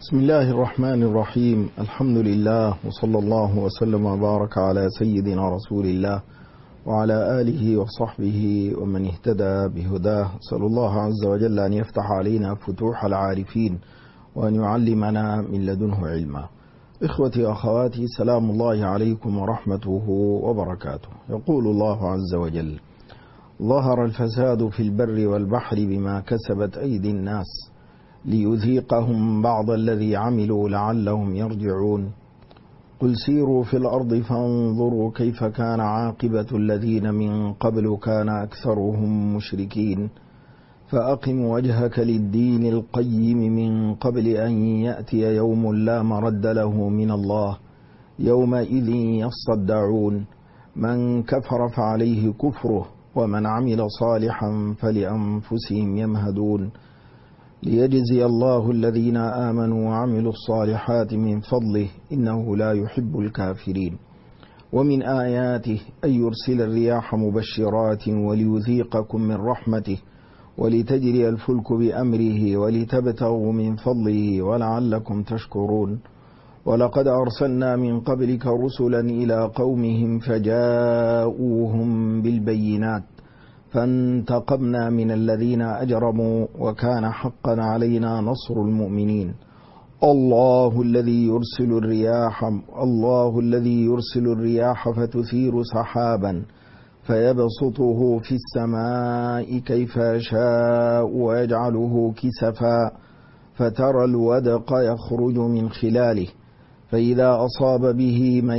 بسم الله الرحمن الرحيم. الحمد لله وصلى الله وسلم وبارك على سيدنا رسول الله وعلى آله وصحبه ومن اهتدى بهداه. أسأل الله عز وجل أن يفتح علينا فتوح العارفين وأن يعلمنا من لدنه علما. إخوتي وأخواتي، سلام الله عليكم ورحمته وبركاته. يقول الله عز وجل: ظهر الفساد في البر والبحر بما كسبت أيدي الناس ليذيقهم بعض الذي عملوا لعلهم يرجعون. قل سيروا في الأرض فانظروا كيف كان عاقبة الذين من قبل كان أكثرهم مشركين فأقم وجهك للدين القيم من قبل أن يأتي يوم لا مرد له من الله يومئذ يصدعون. من كفر فعليه كفره ومن عمل صالحا فلأنفسهم يمهدون ليجزي الله الذين آمنوا وعملوا الصالحات من فضله إنه لا يحب الكافرين. ومن آياته أن يرسل الرياح مبشرات وليذيقكم من رحمته ولتجري الفلك بأمره ولتبتغوا من فضله ولعلكم تشكرون. ولقد أرسلنا من قبلك رسلا إلى قومهم فجاءوهم بالبينات فانتقمنا من الذين أجرموا وكان حقا علينا نصر المؤمنين. الله الذي يرسل الرياح فتثير سحابا فيبسطه في السماء كيف يشاء ويجعله كسفا فترى الودق يخرج من خلاله فإذا أصاب به من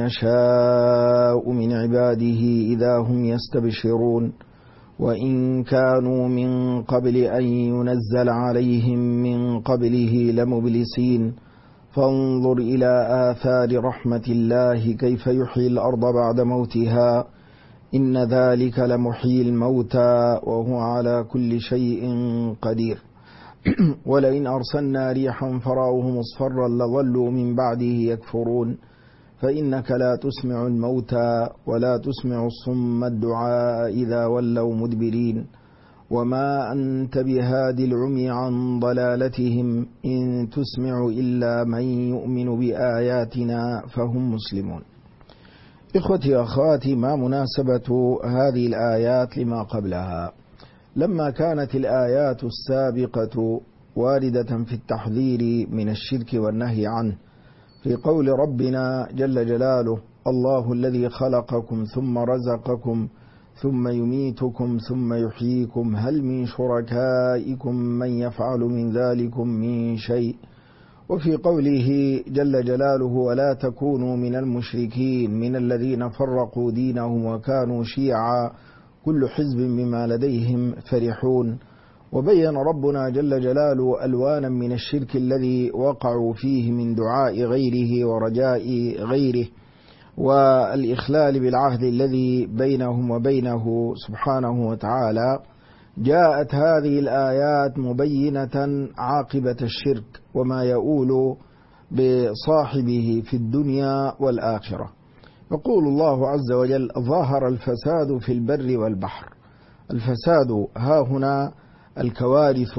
يشاء من عباده إذا هم يستبشرون. وإن كانوا من قبل أن ينزل عليهم من قبله لمبلسين فانظر إلى آثار رحمة الله كيف يحيي الأرض بعد موتها إن ذلك لمحيي الموتى وهو على كل شيء قدير. ولئن أرسلنا ريحا فرأوه مصفرا لظلوا من بعده يكفرون فإنك لا تسمع الموتى ولا تسمع الصم الدعاء إذا ولوا مدبرين. وما أنت بهاد العمي عن ضلالتهم إن تسمع إلا من يؤمن بآياتنا فهم مسلمون. إخوتي وأخواتي، ما مناسبة هذه الآيات لما قبلها؟ لما كانت الآيات السابقة واردة في التحذير من الشرك والنهي عنه في قول ربنا جل جلاله: الله الذي خلقكم ثم رزقكم ثم يميتكم ثم يحييكم هل من شركائكم من يفعل من ذلكم من شيء. وفي قوله جل جلاله: ولا تكونوا من المشركين من الذين فرقوا دينهم وكانوا شيعا كل حزب بما لديهم فرحون. وبين ربنا جل جلاله ألوانا من الشرك الذي وقعوا فيه من دعاء غيره ورجاء غيره والإخلال بالعهد الذي بينهم وبينه سبحانه وتعالى. جاءت هذه الآيات مبينة عاقبة الشرك وما يؤول بصاحبه في الدنيا والآخرة. يقول الله عز وجل: ظهر الفساد في البر والبحر. الفساد ها هنا الكوارث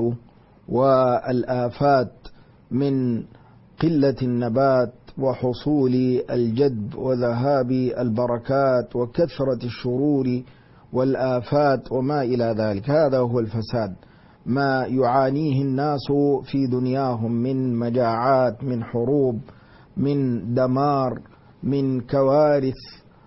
والآفات من قلة النبات وحصول الجدب وذهاب البركات وكثرة الشرور والآفات وما إلى ذلك. هذا هو الفساد، ما يعانيه الناس في دنياهم من مجاعات، من حروب، من دمار، من كوارث،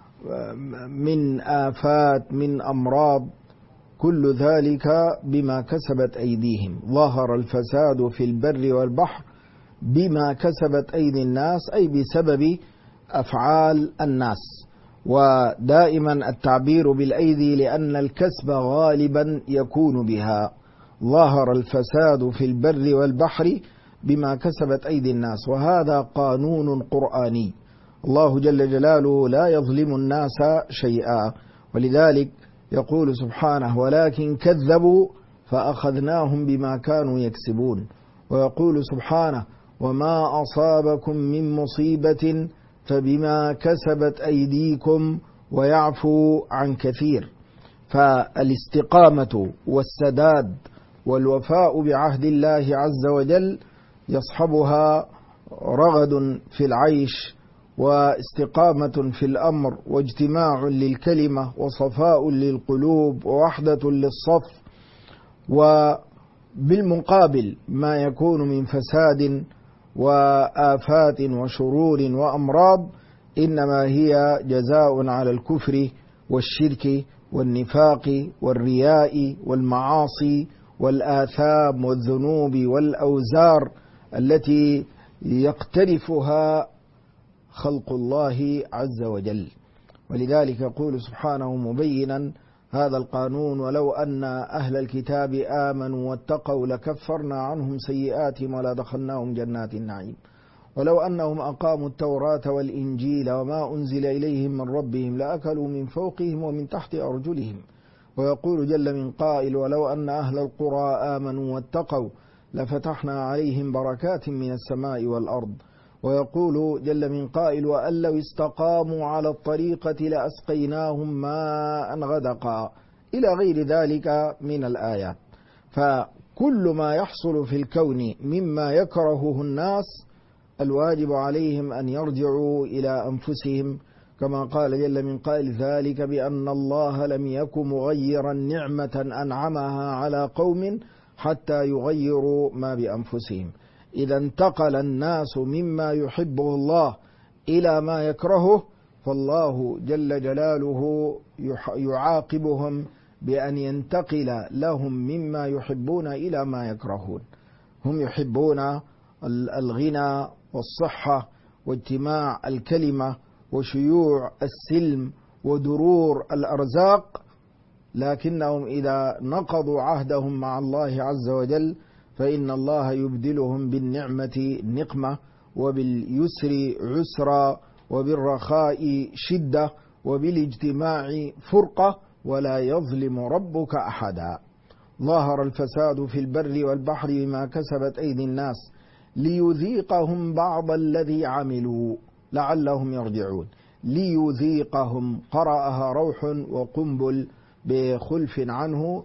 من آفات، من أمراض، كل ذلك بما كسبت أيديهم. ظهر الفساد في البر والبحر بما كسبت أيدي الناس، أي بسبب أفعال الناس. ودائما التعبير بالأيدي لأن الكسب غالبا يكون بها. ظهر الفساد في البر والبحر بما كسبت أيدي الناس، وهذا قانون قرآني. الله جل جلاله لا يظلم الناس شيئا، ولذلك يقول سبحانه: ولكن كذبوا فأخذناهم بما كانوا يكسبون. ويقول سبحانه: وما أصابكم من مصيبة فبما كسبت أيديكم ويعفو عن كثير. فالاستقامة والسداد والوفاء بعهد الله عز وجل يصحبها رغد في العيش واستقامة في الأمر واجتماع للكلمة وصفاء للقلوب ووحدة للصف. وبالمقابل ما يكون من فساد وآفات وشرور وأمراض إنما هي جزاء على الكفر والشرك والنفاق والرياء والمعاصي والآثام والذنوب والأوزار التي يقترفها خلق الله عز وجل. ولذلك يقول سبحانه مبينا هذا القانون: ولو أن أهل الكتاب آمنوا واتقوا لكفرنا عنهم سيئاتهم ولدخلناهم جنات النعيم ولو أنهم أقاموا التوراة والإنجيل وما أنزل إليهم من ربهم لأكلوا من فوقهم ومن تحت أرجلهم. ويقول جل من قائل: ولو أن أهل القرى آمنوا واتقوا لفتحنا عليهم بركات من السماء والأرض. ويقول جل من قائل: وأن لو استقاموا على الطريقة لأسقيناهم ماء غدقا، إلى غير ذلك من الآيات. فكل ما يحصل في الكون مما يكرهه الناس الواجب عليهم أن يرجعوا إلى أنفسهم، كما قال جل من قائل: ذلك بأن الله لم يك مغيرا نعمة أنعمها على قوم حتى يغيروا ما بأنفسهم. إذا انتقل الناس مما يحبه الله إلى ما يكرهه فالله جل جلاله يعاقبهم بأن ينتقل لهم مما يحبون إلى ما يكرهون. هم يحبون الغنى والصحة واجتماع الكلمة وشيوع السلم ودرور الأرزاق، لكنهم إذا نقضوا عهدهم مع الله عز وجل فإن الله يبدلهم بالنعمة نقمة وباليسر عسرا وبالرخاء شدة وبالاجتماع فرقة، ولا يظلم ربك أحدا. ظهر الفساد في البر والبحر بما كسبت أيدي الناس ليذيقهم بعض الذي عملوا لعلهم يرجعون. ليذيقهم قرأها روح وقنبل بخلف عنه: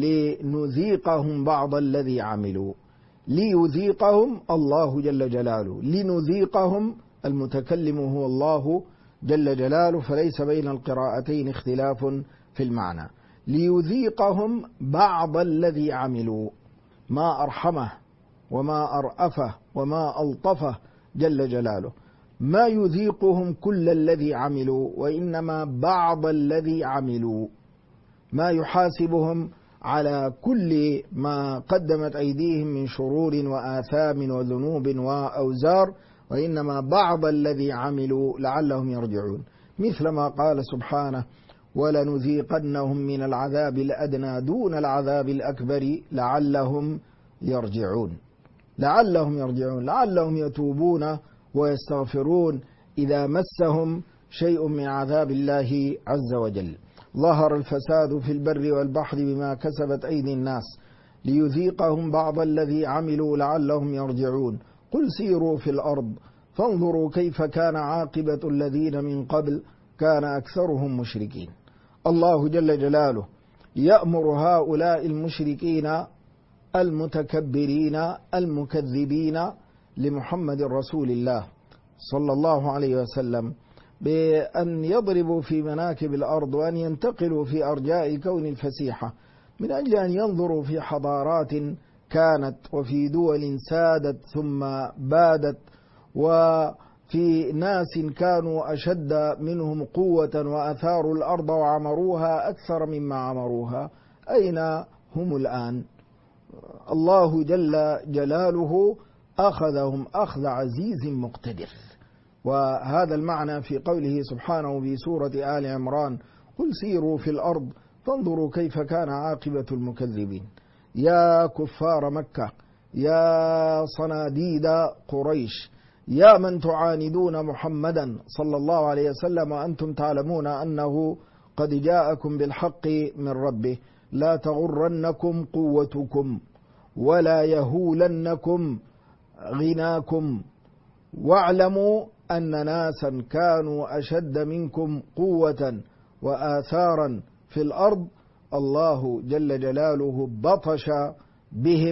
لنذيقهم بعض الذي عملوا. ليذيقهم الله جل جلاله، لنذيقهم المتكلم هو الله جل جلاله، فليس بين القراءتين اختلاف في المعنى. ليذيقهم بعض الذي عملوا، ما أرحمه وما أرأفه وما ألطفه جل جلاله. ما يذيقهم كل الذي عملوا وإنما بعض الذي عملوا، ما يحاسبهم على كل ما قدمت أيديهم من شرور وآثام وذنوب وأوزار، وإنما بعض الذي عملوا لعلهم يرجعون. مثل ما قال سبحانه: ولنذيقنهم من العذاب الأدنى دون العذاب الأكبر لعلهم يرجعون. لعلهم يرجعون، لعلهم يتوبون ويستغفرون إذا مسهم شيء من عذاب الله عز وجل. ظهر الفساد في البر والبحر بما كسبت أيدي الناس ليذيقهم بعض الذي عملوا لعلهم يرجعون. قل سيروا في الأرض فانظروا كيف كان عاقبة الذين من قبل كان أكثرهم مشركين. الله جل جلاله يأمر هؤلاء المشركين المتكبرين المكذبين لمحمد رسول الله صلى الله عليه وسلم بأن يضربوا في مناكب الأرض وأن ينتقلوا في أرجاء الكون الفسيحة من أجل أن ينظروا في حضارات كانت وفي دول سادت ثم بادت وفي ناس كانوا أشد منهم قوة وأثاروا الأرض وعمروها أكثر مما عمروها. أين هم الآن؟ الله جل جلاله أخذهم أخذ عزيز مقتدر. وهذا المعنى في قوله سبحانه في سورة آل عمران: قل سيروا في الأرض فانظروا كيف كان عاقبة المكذبين. يا كفار مكة، يا صناديد قريش، يا من تعاندون محمدا صلى الله عليه وسلم وأنتم تعلمون أنه قد جاءكم بالحق من ربه، لا تغرنكم قوتكم ولا يهولنكم غناكم، واعلموا أن ناسا كانوا أشد منكم قوة وآثارا في الأرض الله جل جلاله بطش بهم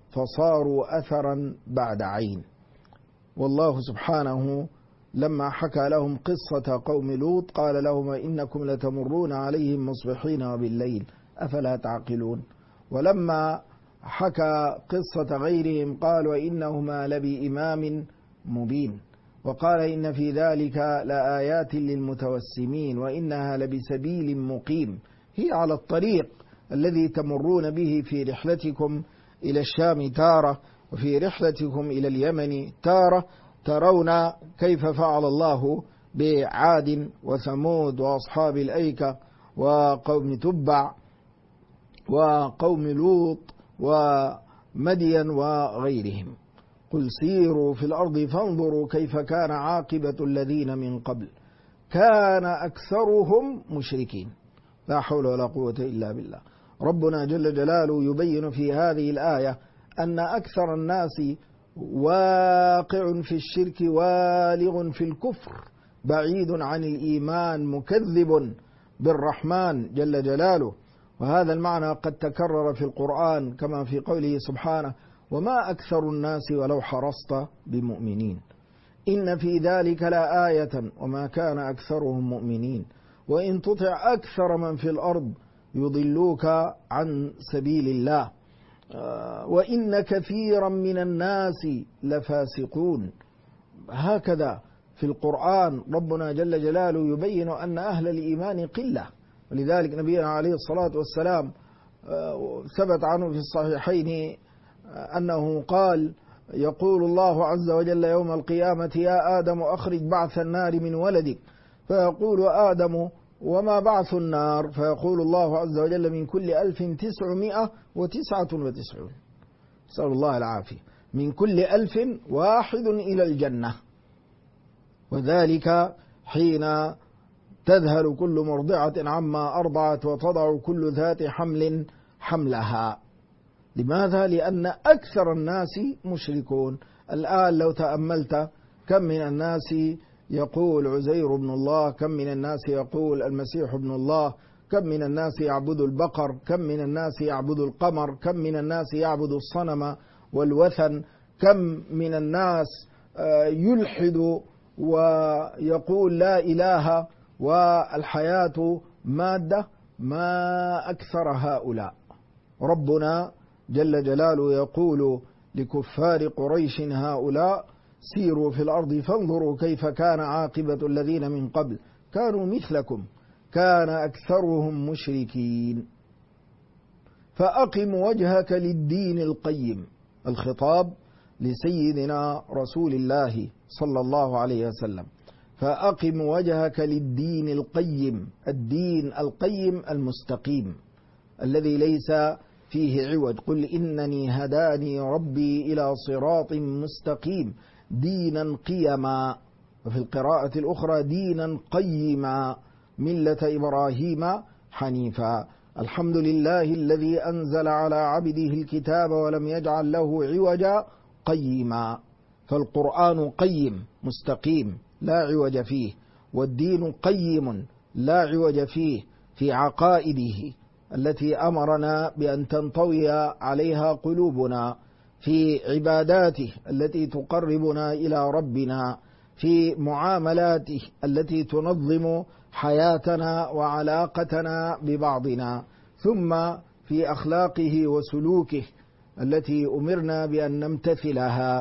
فصاروا أثرا بعد عين. والله سبحانه لما حكى لهم قصة قوم لوط قال لهم إنكم لتمرون عليهم مصبحين وبالليل أفلا تعقلون. ولما حكى قصة غيرهم قال وإنهما لبإمام مبين، وقال إن في ذلك لآيات للمتوسمين وإنها لبسبيل مقيم، هي على الطريق الذي تمرون به في رحلتكم إلى الشام تارة، وفي رحلتكم إلى اليمن تارة. ترون كيف فعل الله بعاد وثمود وأصحاب الأيكة وقوم تبع وقوم لوط ومدين وغيرهم. قل سيروا في الأرض فانظروا كيف كان عاقبة الذين من قبل كان أكثرهم مشركين. لا حول ولا قوة إلا بالله. ربنا جل جلاله يبين في هذه الآية أن أكثر الناس واقع في الشرك والغ في الكفر بعيد عن الإيمان مكذب بالرحمن جل جلاله. وهذا المعنى قد تكرر في القرآن كما في قوله سبحانه وما أكثر الناس ولو حرصت بمؤمنين إن في ذلك لآية وما كان أكثرهم مؤمنين وإن تطع أكثر من في الأرض يضلوك عن سبيل الله وإن كثيرا من الناس لفاسقون. هكذا في القرآن ربنا جل جلاله يبين أن أهل الإيمان قلة. ولذلك نبينا عليه الصلاة والسلام ثبت عنه في الصحيحين أنه قال يقول الله عز وجل يوم القيامة يا آدم أخرج بعث النار من ولدك، فيقول آدم وما بعث النار؟ فيقول الله عز وجل من كل 1999. نسأل الله العافية. من كل 1000 واحد إلى الجنة. وذلك حين تذهل كل مرضعة عما أرضعت وتضع كل ذات حمل حملها. لماذا؟ لأن أكثر الناس مشركون. الآن لو تأملت كم من الناس يقول عزير بن الله، كم من الناس يقول المسيح ابن الله، كم من الناس يعبد البقر، كم من الناس يعبد القمر، كم من الناس يعبد الصنم والوثن، كم من الناس يلحد ويقول لا إله والحياة مادة. ما أكثر هؤلاء. ربنا جل جلاله يقول لكفار قريش هؤلاء سيروا في الأرض فانظروا كيف كان عاقبة الذين من قبل كانوا مثلكم كان أكثرهم مشركين فأقم وجهك للدين القيم. الخطاب لسيدنا رسول الله صلى الله عليه وسلم. فأقم وجهك للدين القيم. الدين القيم المستقيم الذي ليس فيه عوج. قل إنني هداني ربي إلى صراط مستقيم دينا قيما. وفي القراءة الأخرى دينا قيما ملة إبراهيم حنيفا. الحمد لله الذي أنزل على عبده الكتاب ولم يجعل له عوجا قيما. فالقرآن قيم مستقيم لا عوج فيه، والدين قيم لا عوج فيه في عقائده التي أمرنا بأن تنطوي عليها قلوبنا، في عباداته التي تقربنا إلى ربنا، في معاملاته التي تنظم حياتنا وعلاقتنا ببعضنا، ثم في أخلاقه وسلوكه التي أمرنا بأن نمتثلها.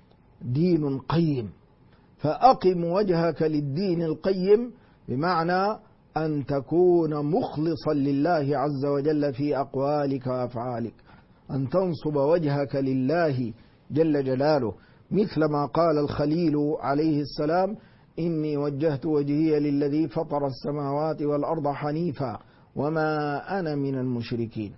دين قيم. فأقم وجهك للدين القيم بمعنى أن تكون مخلصا لله عز وجل في أقوالك وأفعالك، أن تنصب وجهك لله جل جلاله، مثل ما قال الخليل عليه السلام إني وجهت وجهي للذي فطر السماوات والأرض حنيفا وما أنا من المشركين.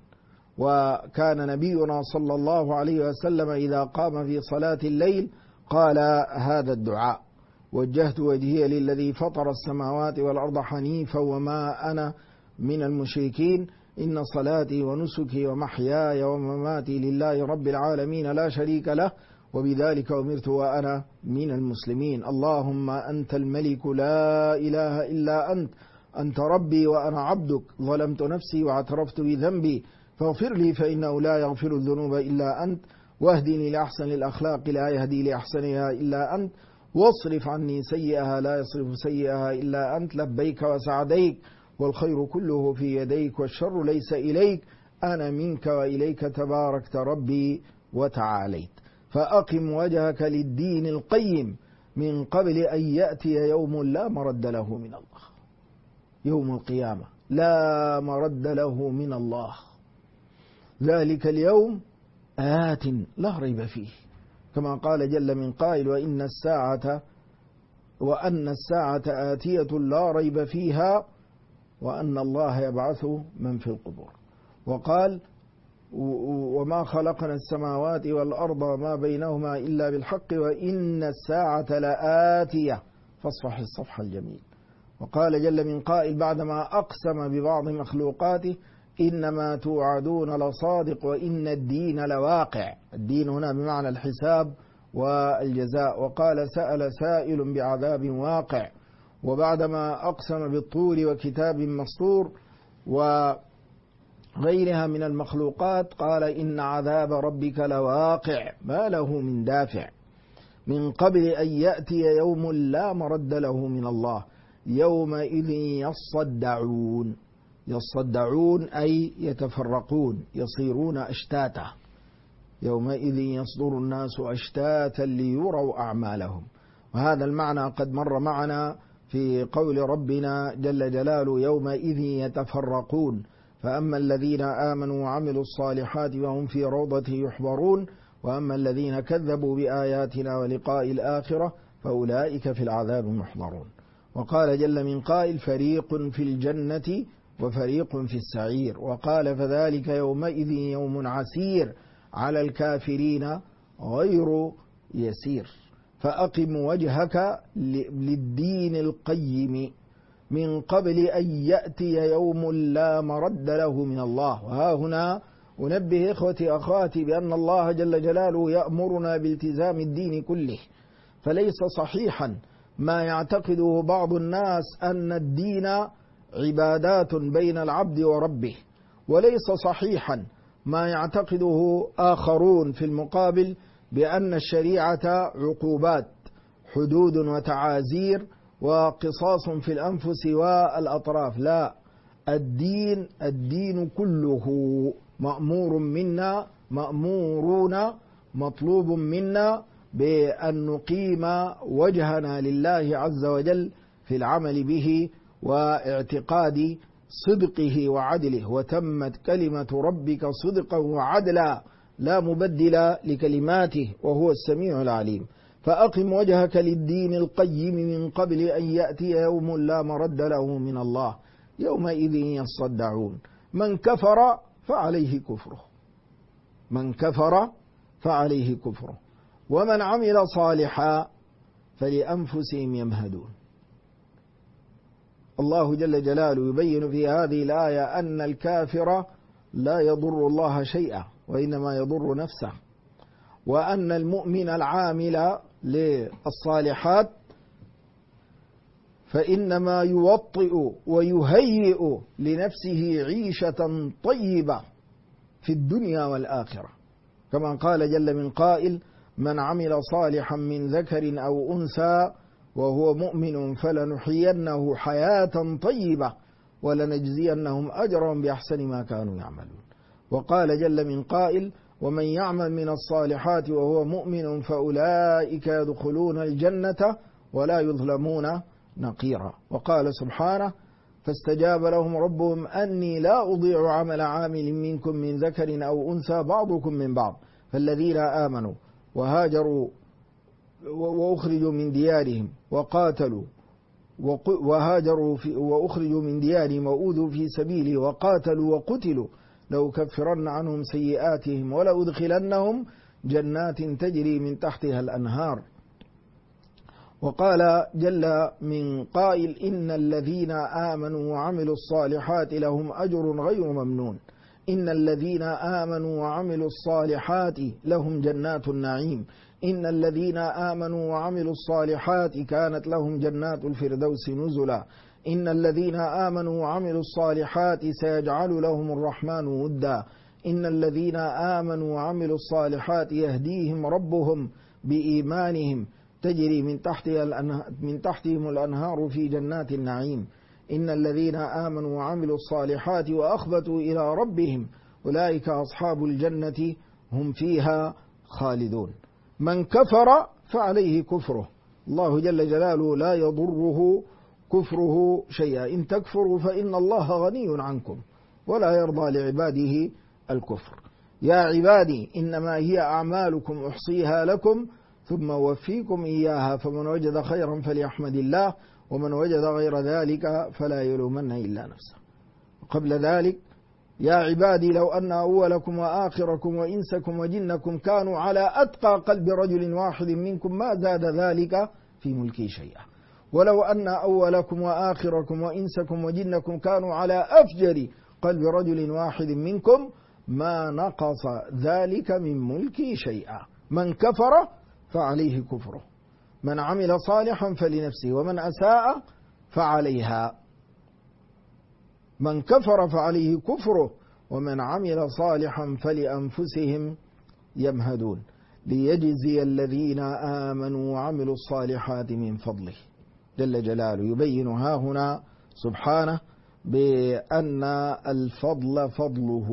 وكان نبينا صلى الله عليه وسلم إذا قام في صلاة الليل قال هذا الدعاء وجهت وجهي للذي فطر السماوات والأرض حنيفا وما أنا من المشركين إن صلاتي ونسكي ومحياي ومماتي لله رب العالمين لا شريك له وبذلك أمرت وأنا من المسلمين. اللهم أنت الملك لا إله إلا أنت، أنت ربي وأنا عبدك، ظلمت نفسي واعترفت بذنبي فاغفر لي فإنه لا يغفر الذنوب إلا أنت، واهدني لأحسن الأخلاق لا يهدي لأحسنها إلا أنت، واصرف عني سيئها لا يصرف سيئها إلا أنت، لبيك وسعديك والخير كله في يديك والشر ليس إليك، أنا منك وإليك تباركت ربي وتعاليت. فأقم وجهك للدين القيم من قبل أن يأتي يوم لا مرد له من الله. يوم القيامة لا مرد له من الله، ذلك اليوم آت لا ريب فيه، كما قال جل من قائل وأن الساعة آتية لا ريب فيها وأن الله يبعث من في القبور. وقال وما خلقنا السماوات والأرض وما بينهما إلا بالحق وإن الساعة لآتية فاصفح الصفح الجميل. وقال جل من قائل بعدما أقسم ببعض مخلوقاته إنما توعدون لصادق وإن الدين لواقع. الدين هنا بمعنى الحساب والجزاء. وقال سأل سائل بعذاب واقع. وبعدما أقسم بالطور وكتاب مسطور وغيرها من المخلوقات قال إن عذاب ربك لواقع ما له من دافع، من قبل أن يأتي يوم لا مرد له من الله يومئذ يصدعون. يصدعون أي يتفرقون يصيرون أشتاتا، يومئذ يصدر الناس أشتاتا ليروا أعمالهم. وهذا المعنى قد مر معنا في قول ربنا جل جلاله يومئذ يتفرقون، فأما الذين آمنوا وعملوا الصالحات وهم في روضة يحبرون، وأما الذين كذبوا بآياتنا ولقاء الآخرة فأولئك في العذاب محضرون. وقال جل من قائل فريق في الجنة وفريق في السعير. وقال فذلك يومئذ يوم عسير على الكافرين غير يسير. فأقم وجهك للدين القيم من قبل أن يأتي يوم لا مرد له من الله. وها هنا أنبه إخوتي أخواتي بأن الله جل جلاله يأمرنا بالتزام الدين كله، فليس صحيحا ما يعتقده بعض الناس أن الدين عبادات بين العبد وربه، وليس صحيحا ما يعتقده آخرون في المقابل بأن الشريعة عقوبات حدود وتعازير وقصاص في الأنفس والأطراف. لا، الدين كله مأمور منا، مأمورون مطلوب منا بأن نقيم وجهنا لله عز وجل في العمل به واعتقاد صدقه وعدله. وتمت كلمة ربك صدقا وعدلا لا مبدل لكلماته وهو السميع العليم. فأقم وجهك للدين القيم من قبل أن يأتي يوم لا مرد له من الله يومئذ يصدعون. من كفر فعليه كفره، من كفر فعليه كفره، ومن عمل صالحا فلأنفسهم يمهدون. الله جل جلاله يبين في هذه الآية أن الكافر لا يضر الله شيئا وإنما يضر نفسه، وأن المؤمن العامل للصالحات فإنما يوطئ ويهيئ لنفسه عيشة طيبة في الدنيا والآخرة، كما قال جل من قائل من عمل صالحا من ذكر أو أنثى وهو مؤمن فلنحيينه حياة طيبة ولنجزينهم أجرهم بأحسن ما كانوا يعملون. وقال جل من قائل ومن يعمل من الصالحات وهو مؤمن فأولئك يدخلون الجنة ولا يظلمون نقيرا. وقال سبحانه فاستجاب لهم ربهم أني لا أضيع عمل عامل منكم من ذكر أو أنثى بعضكم من بعض، فالذين آمنوا وهاجروا وأخرجوا من ديارهم وقاتلوا وهاجروا وأخرجوا من ديارهم وأوذوا في سبيله وقاتلوا وقتلوا لأكفرن عنهم سيئاتهم ولأدخلنهم جنات تجري من تحتها الأنهار. وقال جل من قائل إن الذين آمنوا وعملوا الصالحات لهم أجر غير ممنون. إن الذين آمنوا وعملوا الصالحات لهم جنات النعيم. إن الذين آمنوا وعملوا الصالحات كانت لهم جنات الفردوس نزلا. إن الذين آمنوا وعملوا الصالحات سيجعل لهم الرحمن ودا. إن الذين آمنوا وعملوا الصالحات يهديهم ربهم بإيمانهم تجري من تحتهم الأنهار في جنات النعيم. إن الذين آمنوا وعملوا الصالحات وأخبتوا إلى ربهم أولئك أصحاب الجنة هم فيها خالدون. من كفر فعليه كفره، الله جل جلاله لا يضره كفره شيئا. إن تكفروا فإن الله غني عنكم ولا يرضى لعباده الكفر. يا عبادي إنما هي أعمالكم أحصيها لكم ثم أوفيكم إياها، فمن وجد خيرا فليحمد الله ومن وجد غير ذلك فلا يلومن إلا نفسه. قبل ذلك: يا عبادي لو أن أولكم وآخركم وإنسكم وجنكم كانوا على أتقى قلب رجل واحد منكم ما زاد ذلك في ملكي شيئا، ولو أن أولكم وآخركم وإنسكم وجنكم كانوا على أفجر قلب رجل واحد منكم ما نقص ذلك من ملكي شيئا. من كفر فعليه كفره، من عمل صالحا فلنفسه ومن أساء فعليها. من كفر فعليه كفره ومن عمل صالحا فلأنفسهم يمهدون، ليجزي الذين آمنوا وعملوا الصالحات من فضله جل جلاله. يبين ها هنا سبحانه بأن الفضل فضله،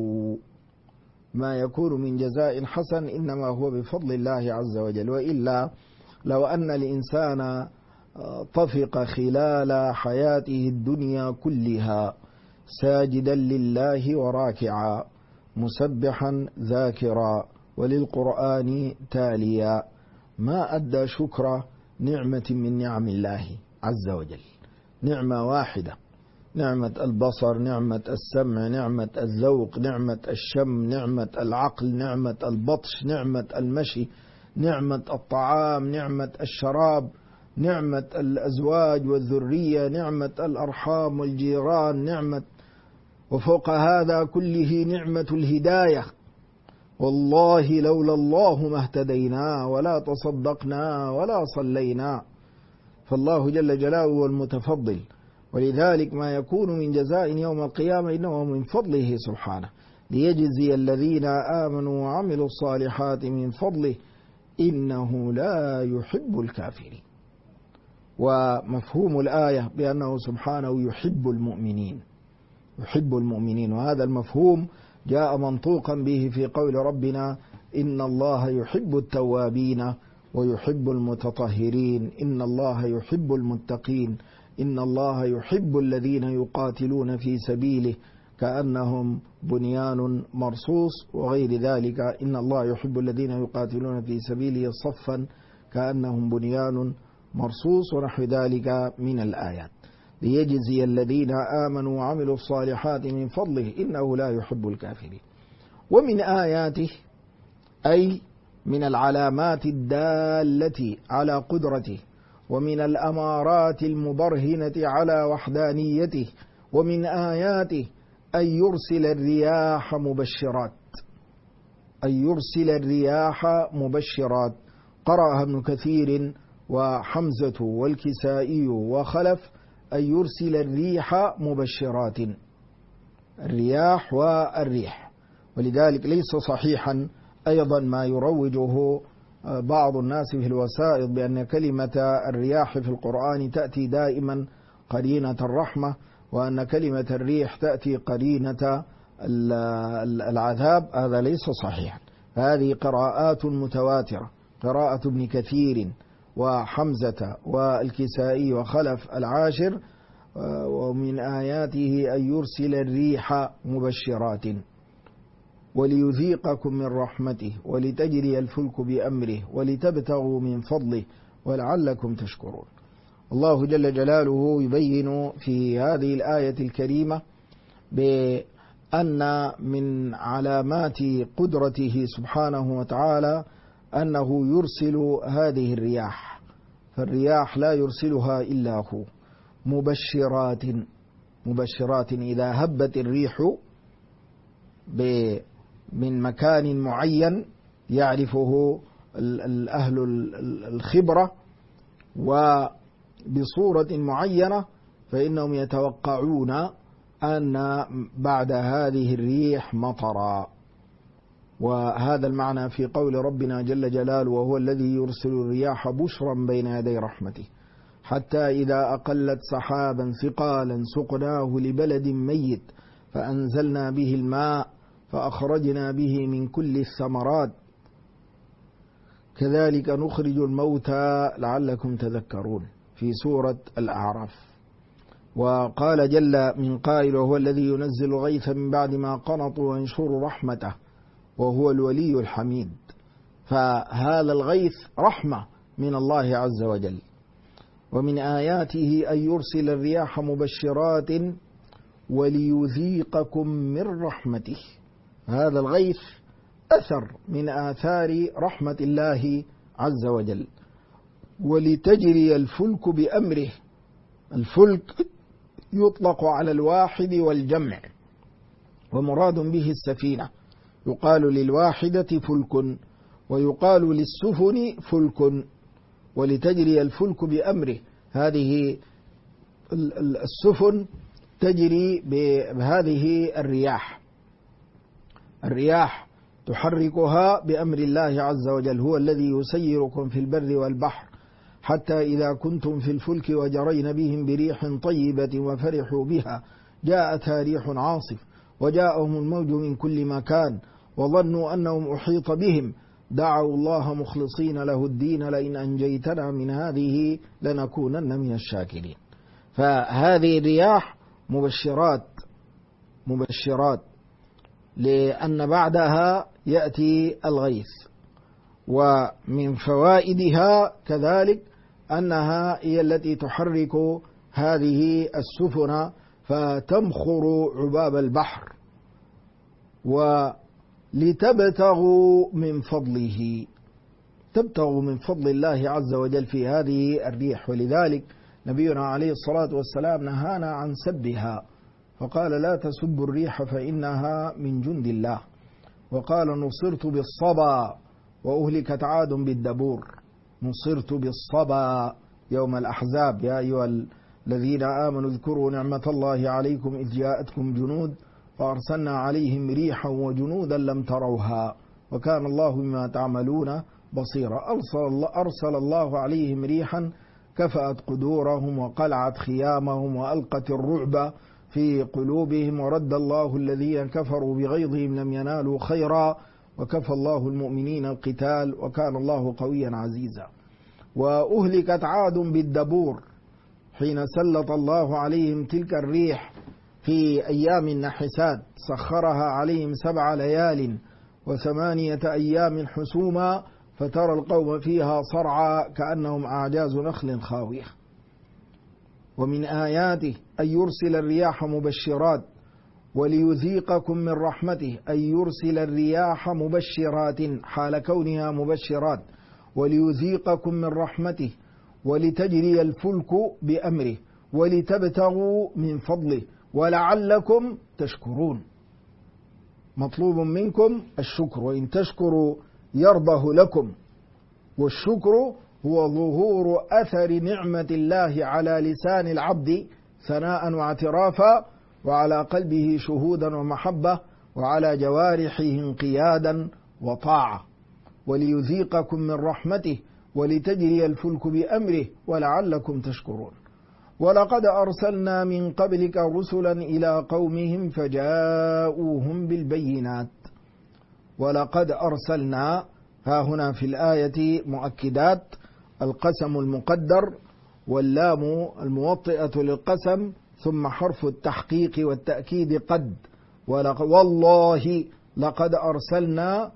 ما يكون من جزاء حسن إنما هو بفضل الله عز وجل، وإلا لو أن الإنسان طفق خلال حياته الدنيا كلها ساجدا لله وراكعا مسبحا ذاكرا وللقرآن تاليا ما أدى شكر نعمة من نعم الله عز وجل، نعمة واحدة، نعمة البصر، نعمة السمع، نعمة الذوق، نعمة الشم، نعمة العقل، نعمة البطش، نعمة المشي، نعمة الطعام، نعمة الشراب، نعمة الأزواج والذرية، نعمة الأرحام والجيران، نعمة، وفوق هذا كله نعمة الهداية. والله لولا الله ما اهتدينا ولا تصدقنا ولا صلينا. فالله جل جلاله هو المتفضل، ولذلك ما يكون من جزاء يوم القيامة إنه من فضله سبحانه، ليجزي الذين آمنوا وعملوا الصالحات من فضله إنه لا يحب الكافرين. ومفهوم الآية بأنه سبحانه يحب المؤمنين، يحب المؤمنين، وهذا المفهوم جاء منطوقا به في قول ربنا: إن الله يحب التوابين ويحب المتطهرين، إن الله يحب المتقين، إن الله يحب الذين يقاتلون في سبيله كأنهم بنيان مرصوص، وغير ذلك: إن الله يحب الذين يقاتلون في سبيله صفا كأنهم بنيان مرصوص، ونحو ذلك من الآيات. ليجزي الذين آمنوا وعملوا الصالحات من فضله إنه لا يحب الكافرين. ومن آياته أي من العلامات الدالة على قدرته، ومن الأمارات المبرهنة على وحدانيته، ومن آياته أن يرسل الرياح مبشرات، أن يرسل الرياح مبشرات. قرأها ابن كثير وحمزة والكسائي وخلف: أن يرسل الريح مبشرات، الرياح والريح. ولذلك ليس صحيحا أيضا ما يروجه بعض الناس في الوسائط بأن كلمة الرياح في القرآن تأتي دائما قرينة الرحمة، وأن كلمة الريح تأتي قرينة العذاب. هذا ليس صحيحا، هذه قراءات متواترة، قراءة ابن كثير وحمزة والكسائي وخلف العاشر: ومن آياته أن يرسل الريح مبشرات وليذيقكم من رحمته ولتجري الفلك بأمره ولتبتغوا من فضله ولعلكم تشكرون. الله جل جلاله يبين في هذه الآية الكريمة بأن من علامات قدرته سبحانه وتعالى أنه يرسل هذه الرياح، فالرياح لا يرسلها إلا هو، مبشرات إذا هبت الريح من مكان معين يعرفه الأهل الخبرة وبصورة معينة، فإنهم يتوقعون أن بعد هذه الريح مطرا، وهذا المعنى في قول ربنا جل جلاله: وهو الذي يرسل الرياح بشرا بين يدي رحمته حتى إذا أقلت سحابا ثقالا سقناه لبلد ميت فأنزلنا به الماء فأخرجنا به من كل الثمرات كذلك نخرج الموتى لعلكم تذكرون في سورة الأعراف. وقال جل من قائل: وهو الذي ينزل غيثا من بعد ما قنطوا وينشر رحمته وهو الولي الحميد. فهذا الغيث رحمة من الله عز وجل. ومن آياته أن يرسل الرياح مبشرات وليذيقكم من رحمته. هذا الغيث أثر من آثار رحمة الله عز وجل. ولتجري الفلك بأمره. الفلك يطلق على الواحد والجمع، ومراد به السفينة. يقال للواحدة فلك ويقال للسفن فلك. ولتجري الفلك بأمره، هذه السفن تجري بهذه الرياح تحركها بأمر الله عز وجل. هو الذي يسيركم في البر والبحر حتى إذا كنتم في الفلك وجرين بهم بريح طيبة وفرحوا بها جاءتها ريح عاصف وجاءهم الموج من كل مكان وظنوا أنهم أحيط بهم دعوا الله مخلصين له الدين لئن أنجيتنا من هذه لنكونن من الشاكرين. فهذه الرياح مبشرات لأن بعدها يأتي الغيث. ومن فوائدها كذلك أنها هي التي تحرك هذه السفن فتمخر عباب البحر ولتبتغوا من فضله، تبتغوا من فضل الله عز وجل في هذه الريح. ولذلك نبينا عليه الصلاة والسلام نهانا عن سبها فقال: لا تسبوا الريح فإنها من جند الله. وقال: نصرت بالصبا وأهلكت عاد بالدبور. نصرت بالصبا يوم الأحزاب: يا أيها الذين آمنوا اذكروا نعمة الله عليكم إذ جاءتكم جنود فأرسلنا عليهم ريحا وجنودا لم تروها وكان الله بما تعملون بصيرا. أرسل الله عليهم ريحا كفأت قدورهم وقلعت خيامهم وألقت الرعب في قلوبهم ورد الله الذين كفروا بغيظهم لم ينالوا خيرا وكفى الله المؤمنين القتال وكان الله قويا عزيزا. وأهلكت عاد بالدبور حين سلط الله عليهم تلك الريح في أيام النحسات، سخرها عليهم 7 ليال و8 أيام حسوما فترى القوم فيها صرعى كأنهم أعجاز نخل خاوية. ومن آياته أن يرسل الرياح مبشرات وليذيقكم من رحمته. أن يرسل الرياح مبشرات حال كونها مبشرات وليذيقكم من رحمته ولتجري الفلك بأمره ولتبتغوا من فضله ولعلكم تشكرون. مطلوب منكم الشكر، وإن تشكروا يرضه لكم. والشكر هو ظهور أثر نعمة الله على لسان العبد ثناء واعترافا، وعلى قلبه شهودا ومحبة، وعلى جوارحه انقيادا وطاعة. وليذيقكم من رحمته ولتجري الفلك بأمره ولعلكم تشكرون. ولقد أرسلنا من قبلك رسلا إلى قومهم فجاءوهم بالبينات. ولقد أرسلنا، ها هنا في الآية مؤكدات: القسم المقدر واللام الموطئة للقسم ثم حرف التحقيق والتأكيد قد. والله لقد أرسلنا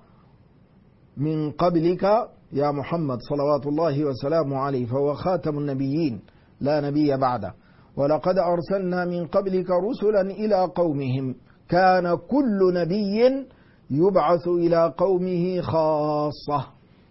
من قبلك يا محمد صلوات الله وسلامه عليه، فهو خاتم النبيين لا نبي بعده. ولقد أرسلنا من قبلك رسلا إلى قومهم. كان كل نبي يبعث إلى قومه خاصة،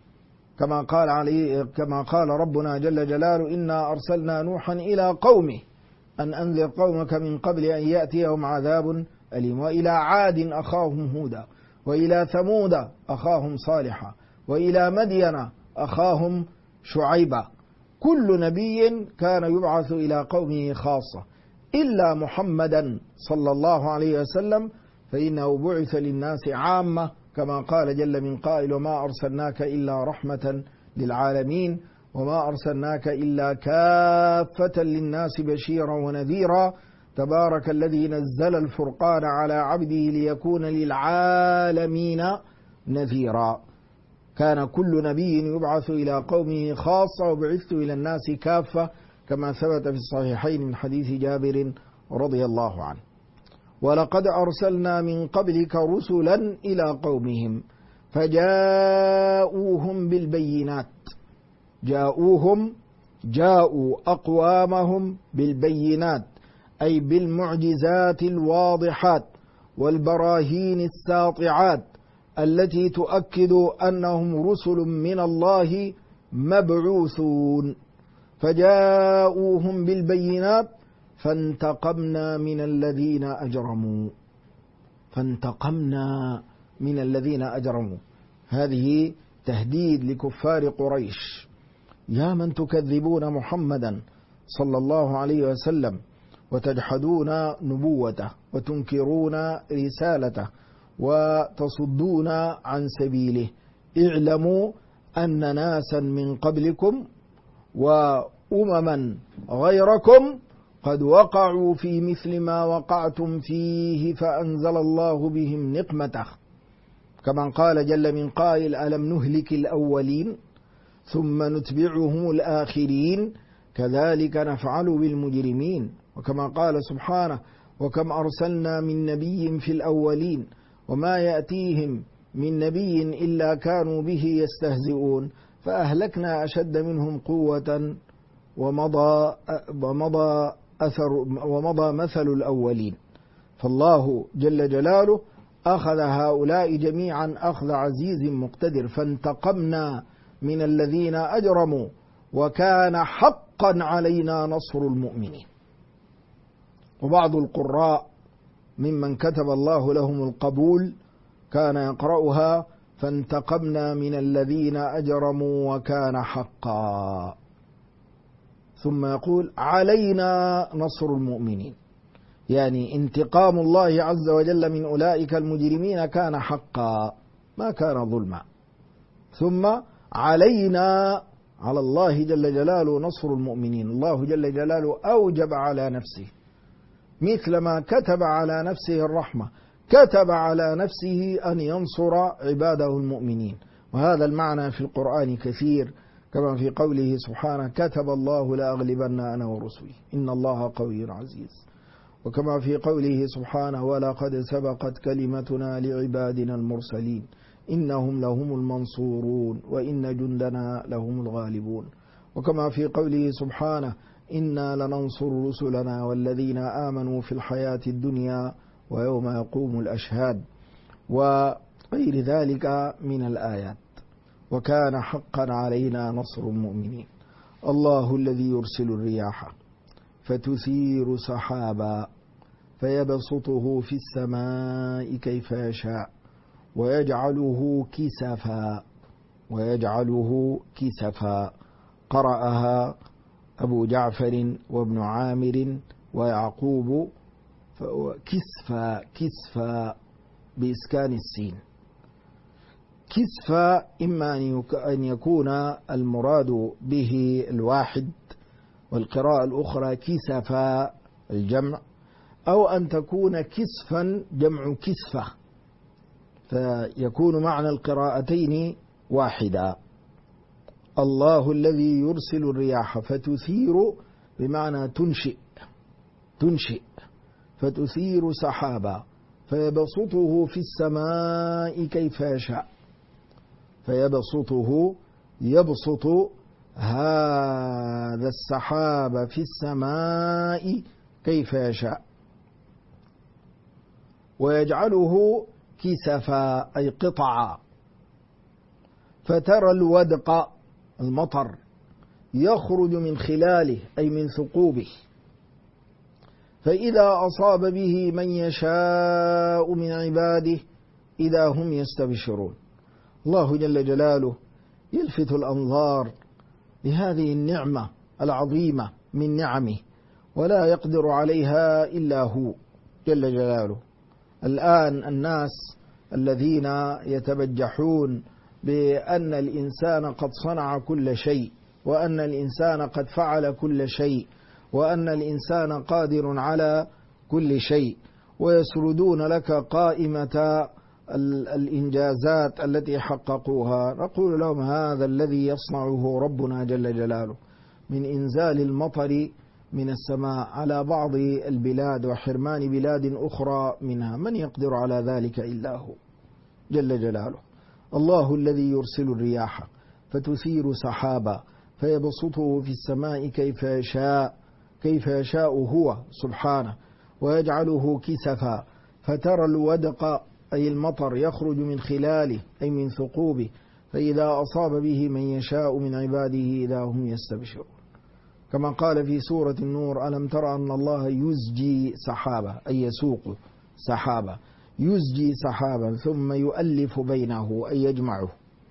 كما قال ربنا جل جلاله: إنا أرسلنا نوحا إلى قومه أن أنذر قومك من قبل أن يأتيهم عذاب أليم. وإلى عاد أخاهم هودا وإلى ثمود أخاهم صالحا وإلى مدين أخاهم شعيبا. كل نبي كان يبعث إلى قومه خاصة إلا محمدا صلى الله عليه وسلم فإنه بعث للناس عامة كما قال جل من قائل: وما أرسلناك إلا رحمة للعالمين وما أرسلناك إلا كافة للناس بشيرا ونذيرا تبارك الذي نزل الفرقان على عبده ليكون للعالمين نذيرا. كان كل نبي يبعث إلى قومه خاصة وبعثت إلى الناس كافة، كما ثبت في الصحيحين من حديث جابر رضي الله عنه. ولقد أرسلنا من قبلك رسلا إلى قومهم فجاءوهم بالبينات. جاءوا أقوامهم بالبينات، أي بالمعجزات الواضحات والبراهين الساطعات التي تؤكد أنهم رسل من الله مبعوثون. فجاءوهم بالبينات فانتقمنا من الذين أجرموا. هذه تهديد لكفار قريش: يا من تكذبون محمدا صلى الله عليه وسلم وتجحدون نبوته وتنكرون رسالته وتصدون عن سبيله، اعلموا أن ناسا من قبلكم وأمما غيركم قد وقعوا في مثل ما وقعتم فيه فأنزل الله بهم نقمته. كما قال جل من قائل: ألم نهلك الأولين ثم نتبعهم الآخرين كذلك نفعل بالمجرمين. وكما قال سبحانه: وكم أرسلنا من نبي في الأولين وما يأتيهم من نبي إلا كانوا به يستهزئون فأهلكنا أشد منهم قوة ومضى مثل الأولين. فالله جل جلاله أخذ هؤلاء جميعا أخذ عزيز مقتدر، فانتقمنا من الذين أجرموا وكان حقا علينا نصر المؤمنين. وبعض القراء ممن كتب الله لهم القبول كان يقرأها: فانتقمنا من الذين أجرموا وكان حقا، ثم يقول: علينا نصر المؤمنين، يعني انتقام الله عز وجل من أولئك المجرمين كان حقا ما كان ظلما، ثم علينا على الله جل جلاله نصر المؤمنين. الله جل جلاله أوجب على نفسه مثل ما كتب على نفسه الرحمة، كتب على نفسه أن ينصر عباده المؤمنين. وهذا المعنى في القرآن كثير، كما في قوله سبحانه: كتب الله لأغلبن أنا ورسلي إن الله قوي عزيز. وكما في قوله سبحانه: ولقد سبقت كلمتنا لعبادنا المرسلين إنهم لهم المنصورون وإن جندنا لهم الغالبون. وكما في قوله سبحانه: إنا لننصر رسلنا والذين آمنوا في الحياة الدنيا ويوم يقوم الأشهاد، وغير ذلك من الآيات. وكان حقا علينا نصر المؤمنين. الله الذي يرسل الرياح فتثير سحابا فيبسطه في السماء كيف يشاء ويجعله كسفا. قرأها أبو جعفر وابن عامر ويعقوب كسفا بإسكان السين. كسفا إما أن يكون المراد به الواحد، والقراءة الأخرى كسفا الجمع، أو أن تكون كسفا جمع كسفة، فيكون معنى القراءتين واحدا. الله الذي يرسل الرياح فتثير بمعنى تنشئ فتثير سحابا فيبسطه في السماء كيف يشاء. يبسط هذا السحاب في السماء كيف يشاء، ويجعله كسفا أي قطعا. فترى الودق المطر يخرج من خلاله أي من ثقوبه، فإذا أصاب به من يشاء من عباده إذا هم يستبشرون. الله جل جلاله يلفت الأنظار لهذه النعمة العظيمة من نعمه، ولا يقدر عليها إلا هو جل جلاله. الآن الناس الذين يتبجحون بأن الإنسان قد صنع كل شيء، وأن الإنسان قد فعل كل شيء، وأن الإنسان قادر على كل شيء، ويسردون لك قائمة الإنجازات التي حققوها. نقول لهم هذا الذي يصنعه ربنا جل جلاله من إنزال المطر من السماء على بعض البلاد وحرمان بلاد أخرى منها، من يقدر على ذلك إلا هو جل جلاله. الله الذي يرسل الرياح فتثير سحابا فيبسطه في السماء كيف يشاء هو سبحانه، ويجعله كسفا فترى الودق أي المطر يخرج من خلاله أي من ثقوبه، فإذا أصاب به من يشاء من عباده إذا هم يستبشرون. كما قال في سورة النور: ألم تر أن الله يزجي سحابا أي يسوق سحابا، يزجي سحابا ثم يؤلف بينه أي يجمعه.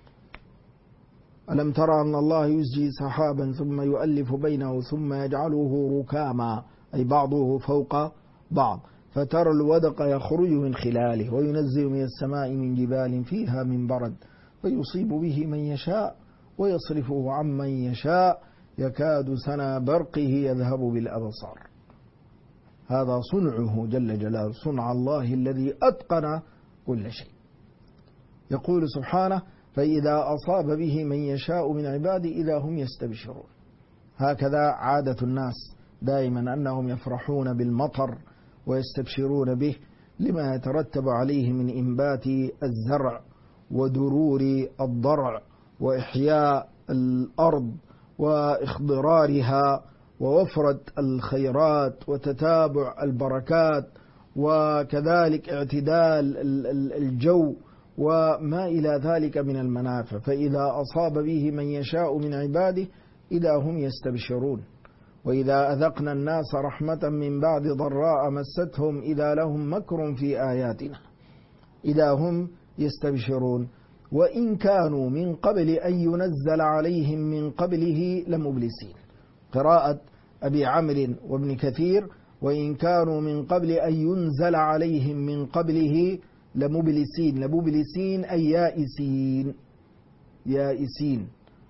ألم تر أن الله يزجي سحابا ثم يؤلف بينه ثم يجعله ركاما أي بعضه فوق بعض، فترى الودق يخرج من خلاله وينزل من السماء من جبال فيها من برد فيصيب به من يشاء ويصرفه عمن يشاء يكاد سنا برقه يذهب بالأبصار. هذا صنعه جل جلاله، صنع الله الذي أتقن كل شيء. يقول سبحانه: فإذا أصاب به من يشاء من عباده إذا هم يستبشرون. هكذا عادة الناس دائما أنهم يفرحون بالمطر ويستبشرون به لما يترتب عليه من إنبات الزرع ودرور الضرع وإحياء الأرض وإخضرارها ووفرة الخيرات وتتابع البركات، وكذلك اعتدال الجو وما إلى ذلك من المنافع. فإذا أصاب به من يشاء من عباده إذا هم يستبشرون. وإذا أذقنا الناس رحمة من بعد ضراء مستهم إذا لهم مكر في آياتنا إذا هم يستبشرون. وإن كانوا من قبل أن ينزل عليهم من قبله لمبلسين، قراءة أبي عمرو وابن كثير: وإن كانوا من قبل أن ينزل عليهم من قبله لمبلسين. لمبلسين أي يائسين.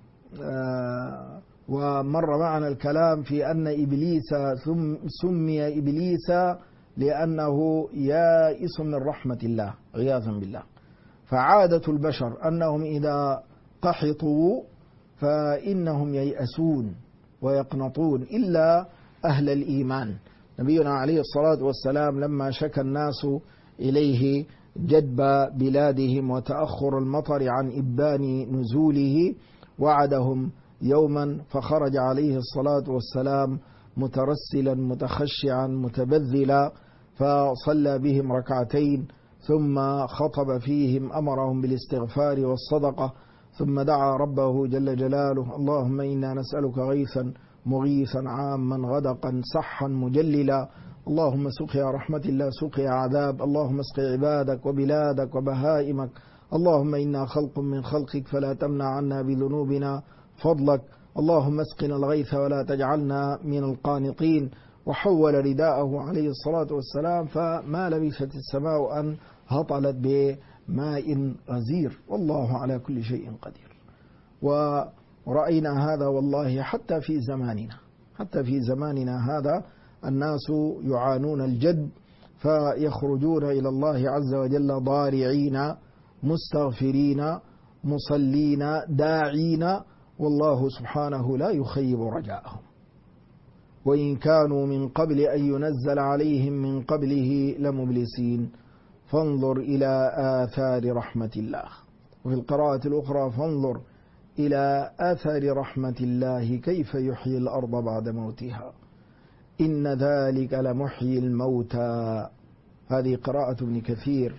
ومر معنا الكلام في أن إبليس سمي إبليس لأنه يائس من رحمة الله عياذا بالله. فعادة البشر أنهم إذا قحطوا فإنهم ييأسون ويقنطون إلا أهل الإيمان. نبينا عليه الصلاة والسلام لما شكى الناس إليه جدب بلادهم وتأخر المطر عن إبان نزوله وعدهم يوما، فخرج عليه الصلاة والسلام مترسلا متخشعا متبذلا فصلى بهم ركعتين ثم خطب فيهم أمرهم بالاستغفار والصدقة، ثم دعا ربه جل جلاله: اللهم إنا نسألك غيثا مغيثا عاما غدقا سحا مجللا، اللهم سقيا رحمة الله سقيا عذاب، اللهم اسق عبادك وبلادك وبهائمك، اللهم إنا خلق من خلقك فلا تمنع عنا بذنوبنا فضلك، اللهم اسقنا الغيث ولا تجعلنا من القانطين. وحول رداءه عليه الصلاة والسلام فما لبثت السماء أن هطلت بماء غزير، والله على كل شيء قدير. ورأينا هذا والله حتى في زماننا هذا الناس يعانون الجد، فيخرجون إلى الله عز وجل ضارعين مستغفرين مصلين داعين، والله سبحانه لا يخيب رجاءهم. وإن كانوا من قبل أن ينزل عليهم من قبله لمبلسين، فانظر إلى آثار رحمة الله. وفي القراءة الأخرى: فانظر إلى آثار رحمة الله كيف يحيي الأرض بعد موتها إن ذلك لمحيي الموتى. هذه قراءة ابن كثير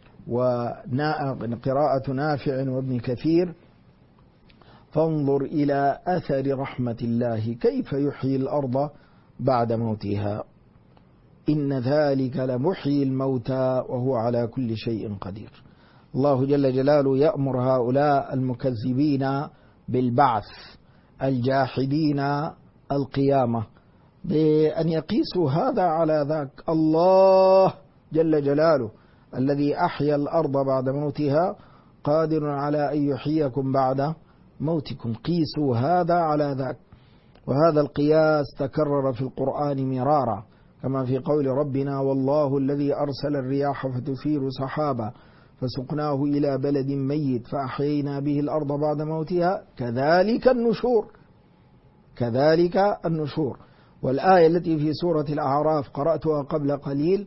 وقراءة نافع وابن كثير: فانظر إلى أثر رحمة الله كيف يحيي الأرض بعد موتها إن ذلك لمحيي الموتى وهو على كل شيء قدير. الله جل جلاله يأمر هؤلاء المكذبين بالبعث الجاحدين القيامة بأن يقيسوا هذا على ذاك. الله جل جلاله الذي أحيا الأرض بعد موتها قادر على أن يحييكم بعد موتكم. قيسوا هذا على ذاك. وهذا القياس تكرر في القرآن مرارا، كما في قول ربنا: والله الذي أرسل الرياح فتثير سحابا فسقناه إلى بلد ميت فأحيينا به الأرض بعد موتها كذلك النشور. كذلك النشور. والآية التي في سورة الأعراف قرأتها قبل قليل: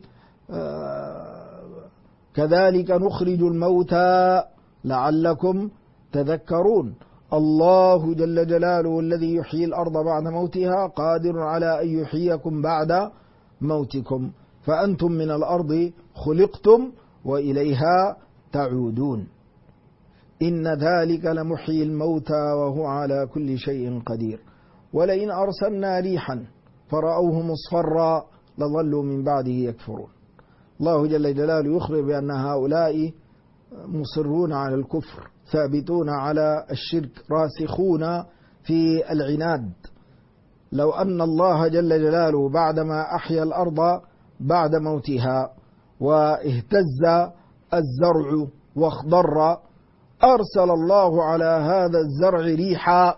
كذلك نخرج الموتى لعلكم تذكرون. الله جل جلاله الذي يحيي الأرض بعد موتها قادر على أن يحييكم بعد موتكم، فأنتم من الأرض خلقتم وإليها تعودون. إن ذلك لمحيي الموتى وهو على كل شيء قدير. ولئن أرسلنا ريحا فرأوه مصفرا لظلوا من بعده يكفرون. الله جل جلاله يخبر بأن هؤلاء مصرون على الكفر، ثابتون على الشرك، راسخون في العناد. لو أن الله جل جلاله بعدما أحيا الأرض بعد موتها واهتز الزرع واخضر أرسل الله على هذا الزرع ريحا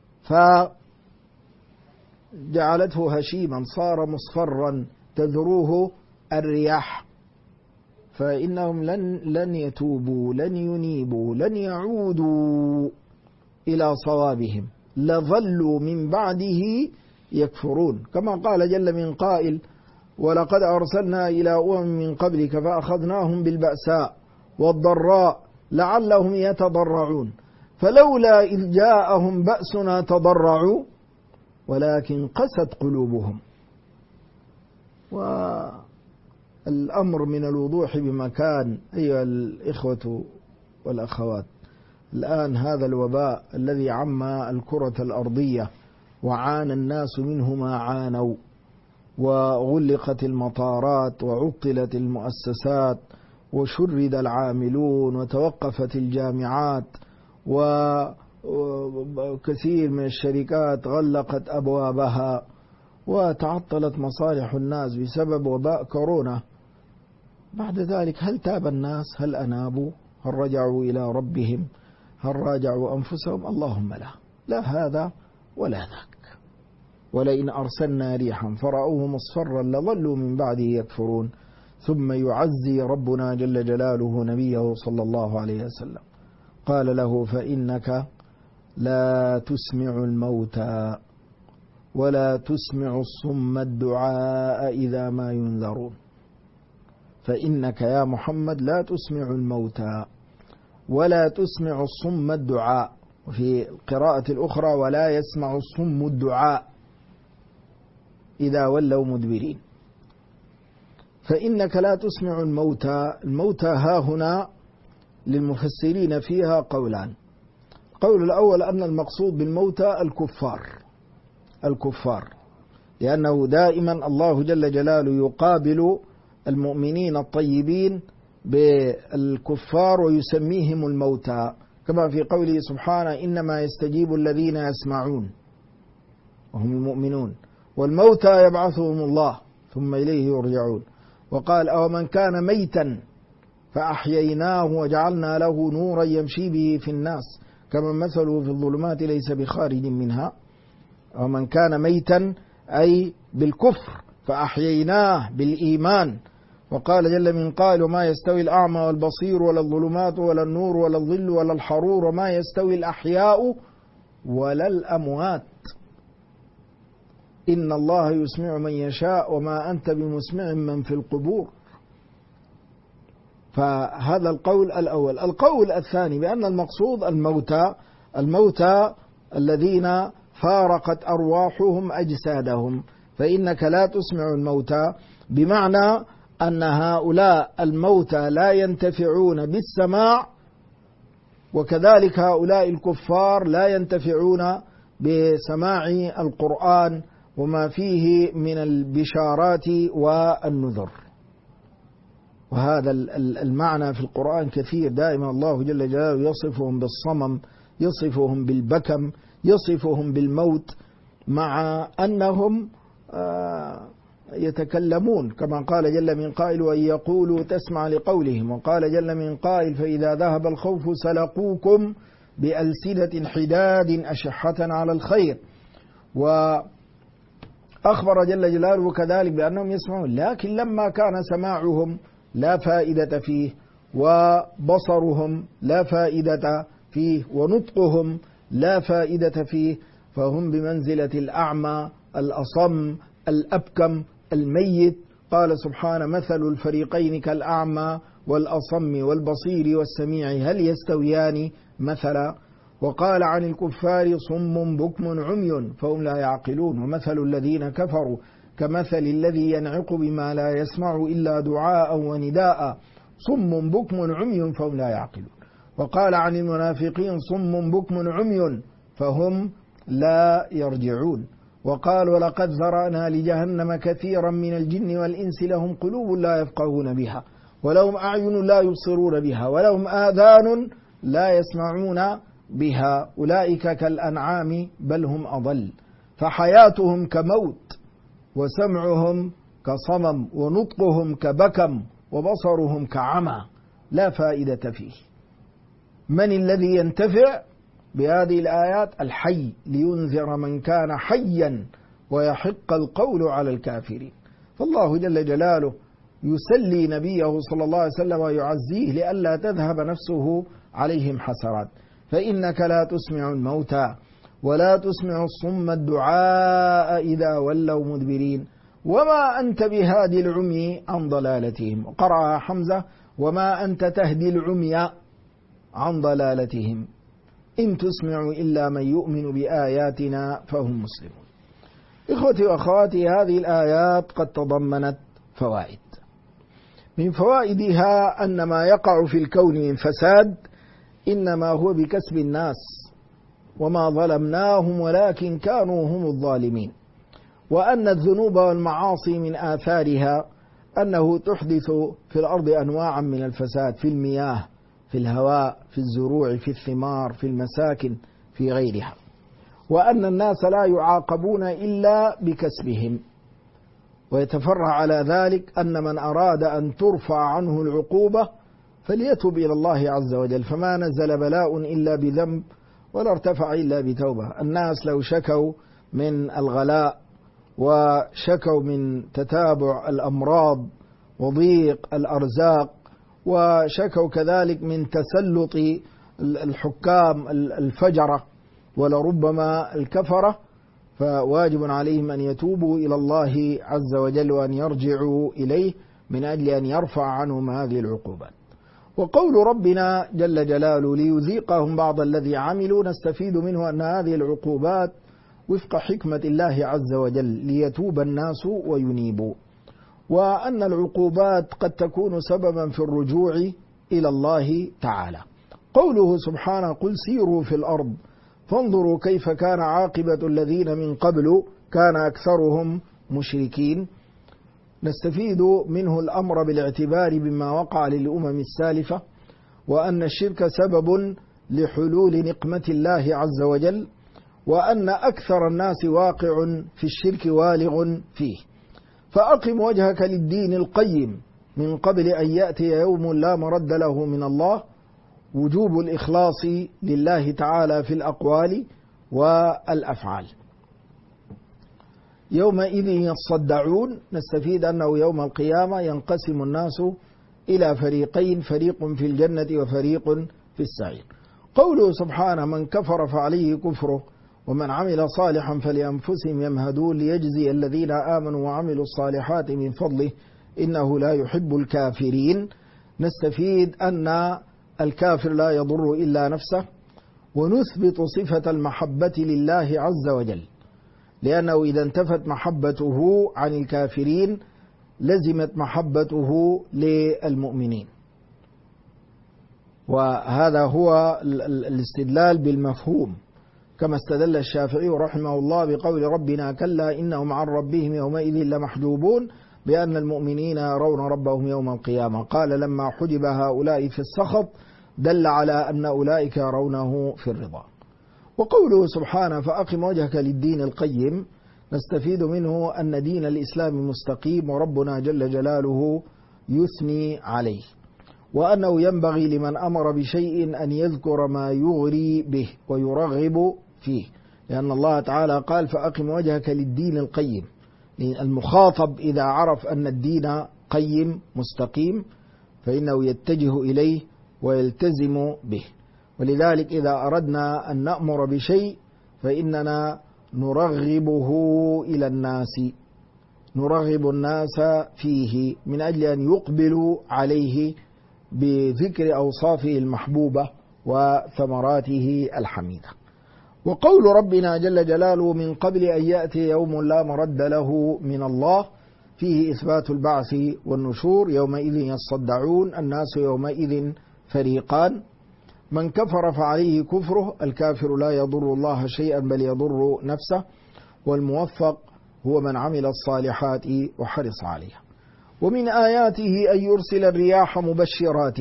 فجعلته هشيما صار مصفرا تذروه الرياح، فإنهم لن يتوبوا، لن ينيبوا، لن يعودوا إلى صوابهم، لظلوا من بعده يكفرون. كما قال جل من قائل: ولقد أرسلنا إلى من قبلك فأخذناهم بالبأساء والضراء لعلهم يتضرعون فلولا إذ جاءهم بأسنا تضرعوا ولكن قست قلوبهم. والأمر من الوضوح بمكان. أيها الإخوة والأخوات، الآن هذا الوباء الذي عم الكرة الأرضية وعانى الناس منه ما عانوا، وغلقت المطارات وعطلت المؤسسات وشرد العاملون وتوقفت الجامعات وكثير من الشركات غلقت أبوابها وتعطلت مصالح الناس بسبب وباء كورونا. بعد ذلك هل تاب الناس؟ هل أنابوا؟ هل رجعوا إلى ربهم؟ هل راجعوا أنفسهم؟ اللهم لا هذا ولا ذاك. ولئن أرسلنا ريحا فرأوه مصفرا لظلوا من بعده يكفرون. ثم يعزي ربنا جل جلاله نبيه صلى الله عليه وسلم، قال له: فإنك لا تسمع الموتى ولا تسمع الصم الدعاء إذا ما ينذرون. فإنك يا محمد لا تسمع الموتى ولا تسمع الصم الدعاء، وفي القراءة الأخرى: ولا يسمع الصم الدعاء إذا ولوا مدبرين. فإنك لا تسمع الموتى. الموتى ها هنا للمفسرين فيها قولان. القول الأول أن المقصود بالموتى الكفار، لأنه دائما الله جل جلاله يقابل المؤمنين الطيبين بالكفار ويسميهم الموتى، كما في قوله سبحانه: إنما يستجيب الذين يسمعون وهم المؤمنون والموتى يبعثهم الله ثم إليه يرجعون. وقال: أو من كان ميتا فأحييناه وجعلنا له نورا يمشي به في الناس كمن مثله في الظلمات ليس بخارج منها. أو من كان ميتا أي بالكفر فأحييناه بالإيمان. وقال جل من قائل: وما يستوي الأعمى والبصير ولا الظلمات ولا النور ولا الظل ولا الحرور وما يستوي الأحياء ولا الأموات إن الله يسمع من يشاء وما أنت بمسمع من في القبور. فهذا القول الأول. القول الثاني بأن المقصود الموتى الذين فارقت أرواحهم أجسادهم. فإنك لا تسمع الموتى بمعنى أن هؤلاء الموتى لا ينتفعون بالسماع، وكذلك هؤلاء الكفار لا ينتفعون بسماع القرآن وما فيه من البشارات والنذر. وهذا المعنى في القرآن كثير. دائما الله جل جلاله يصفهم بالصمم، يصفهم بالبكم، يصفهم بالموت، مع أنهم يتكلمون كما قال جل من قائل وإن يقولوا تسمع لقولهم، وقال جل من قائل فإذا ذهب الخوف سلقوكم بألسنة حداد أشحة على الخير. وأخبر جل جلاله كذلك بأنهم يسمعون، لكن لما كان سماعهم لا فائدة فيه، وبصرهم لا فائدة فيه، ونطقهم لا فائدة فيه، فهم بمنزلة الأعمى الأصم الأبكم الميت. قال سبحانه مثل الفريقين كالأعمى والأصم والبصير والسميع هل يستويان مثلا. وقال عن الكفار صم بكم عمي فهم لا يعقلون، ومثل الذين كفروا كمثل الذي ينعق بما لا يسمع إلا دعاء ونداء صم بكم عمي فهم لا يعقلون. وقال عن المنافقين صم بكم عمي فهم لا يرجعون. وقال ولقد ذرأنا لجهنم كثيرا من الجن والإنس لهم قلوب لا يفقهون بها ولهم أعين لا يبصرون بها ولهم آذان لا يسمعون بها أولئك كالأنعام بل هم أضل. فحياتهم كموت، وسمعهم كصمم، ونطقهم كبكم، وبصرهم كعمى لا فائدة فيه. من الذي ينتفع بهذه الآيات؟ الحي، لينذر من كان حيا ويحق القول على الكافرين. فالله جل جلاله يسلي نبيه صلى الله عليه وسلم ويعزيه لئلا تذهب نفسه عليهم حسرات. فإنك لا تسمع الموتى ولا تسمع الصم الدعاء إذا ولوا مدبرين وما أنت بهادي العمي عن ضلالتهم. قرأ حمزة وما أنت تهدي العمي عن ضلالتهم إن تسمع إلا من يؤمن بآياتنا فهم مسلمون. إخوتي وأخواتي، هذه الآيات قد تضمنت فوائد. من فوائدها أن ما يقع في الكون من فساد إنما هو بكسب الناس، وما ظلمناهم ولكن كانوا هم الظالمين. وأن الذنوب والمعاصي من آثارها أنه تحدث في الأرض أنواعا من الفساد، في المياه، في الهواء، في الزروع، في الثمار، في المساكن، في غيرها. وأن الناس لا يعاقبون إلا بكسبهم. ويتفرع على ذلك أن من أراد أن ترفع عنه العقوبة فليتب إلى الله عز وجل، فما نزل بلاء إلا بذنب ولا ارتفع إلا بتوبة. الناس لو شكوا من الغلاء وشكوا من تتابع الأمراض وضيق الأرزاق، وشكوا كذلك من تسلط الحكام الفجرة ولربما الكفرة، فواجب عليهم أن يتوبوا إلى الله عز وجل وأن يرجعوا إليه من أجل أن يرفع عنهم هذه العقوبات. وقول ربنا جل جلاله ليذيقهم بعض الذي عملوا نستفيد منه أن هذه العقوبات وفق حكمة الله عز وجل ليتوب الناس وينيبوا، وأن العقوبات قد تكون سببا في الرجوع إلى الله تعالى. قوله سبحانه قل سيروا في الأرض فانظروا كيف كان عاقبة الذين من قبل كان أكثرهم مشركين. نستفيد منه الأمر بالاعتبار بما وقع للأمم السالفة، وأن الشرك سبب لحلول نقمة الله عز وجل، وأن أكثر الناس واقع في الشرك والغ فيه. فأقم وجهك للدين القيم من قبل أن يأتي يوم لا مرد له من الله. وجوب الإخلاص لله تعالى في الأقوال والأفعال. يومئذ يصدعون، نستفيد أنه يوم القيامة ينقسم الناس إلى فريقين، فريق في الجنة وفريق في السعير. قوله سبحانه من كفر فعليه كفره ومن عمل صالحا فلأنفسهم يمهدون ليجزي الذين آمنوا وعملوا الصالحات من فضله إنه لا يحب الكافرين. نستفيد أن الكافر لا يضر إلا نفسه، ونثبت صفة المحبة لله عز وجل، لأنه إذا انتفت محبته عن الكافرين لزمت محبته للمؤمنين. وهذا هو الاستدلال بالمفهوم، كما استدل الشافعي رحمه الله بقول ربنا كلا إنهم عن ربهم يومئذ لمحجوبون بأن المؤمنين يرون ربهم يوم القيامة. قال لما حجب هؤلاء في السخط دل على أن أولئك يرونه في الرضا. وقوله سبحانه فأقم وجهك للدين القيم، نستفيد منه أن دين الإسلام مستقيم وربنا جل جلاله يثني عليه، وأنه ينبغي لمن أمر بشيء أن يذكر ما يغري به ويرغب فيه، لأن الله تعالى قال فأقم وجهك للدين القيم. المخاطب إذا عرف أن الدين قيم مستقيم فإنه يتجه إليه ويلتزم به. ولذلك إذا أردنا أن نأمر بشيء فإننا نرغبه إلى الناس، نرغب الناس فيه من أجل أن يقبلوا عليه بذكر أوصافه المحبوبة وثمراته الحميدة. وقول ربنا جل جلاله من قبل أن يأتي يوم لا مرد له من الله فيه إثبات البعث والنشور، يومئذ يصدعون، الناس يومئذ فريقان، من كفر فعليه كفره، الكافر لا يضر الله شيئا بل يضر نفسه، والموفق هو من عمل الصالحات وحرص عليها. ومن آياته أن يرسل الرياح مبشرات،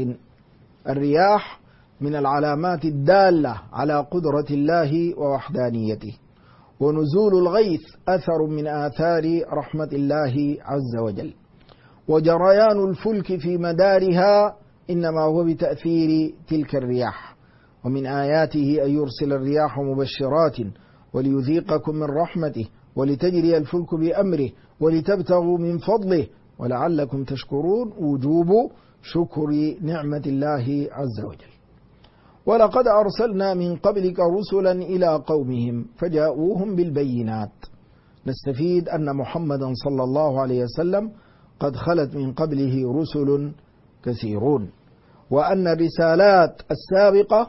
الرياح من العلامات الدالة على قدرة الله ووحدانيته، ونزول الغيث أثر من آثار رحمة الله عز وجل، وجريان الفلك في مدارها إنما هو بتأثير تلك الرياح. ومن آياته أن يرسل الرياح مبشرات وليذيقكم من رحمته ولتجري الفلك بأمره ولتبتغوا من فضله ولعلكم تشكرون، وجوب شكر نعمة الله عز وجل. ولقد أرسلنا من قبلك رسلا إلى قومهم فجاءوهم بالبينات، نستفيد أن محمدا صلى الله عليه وسلم قد خلت من قبله رسل كثيرون، وأن الرسالات السابقة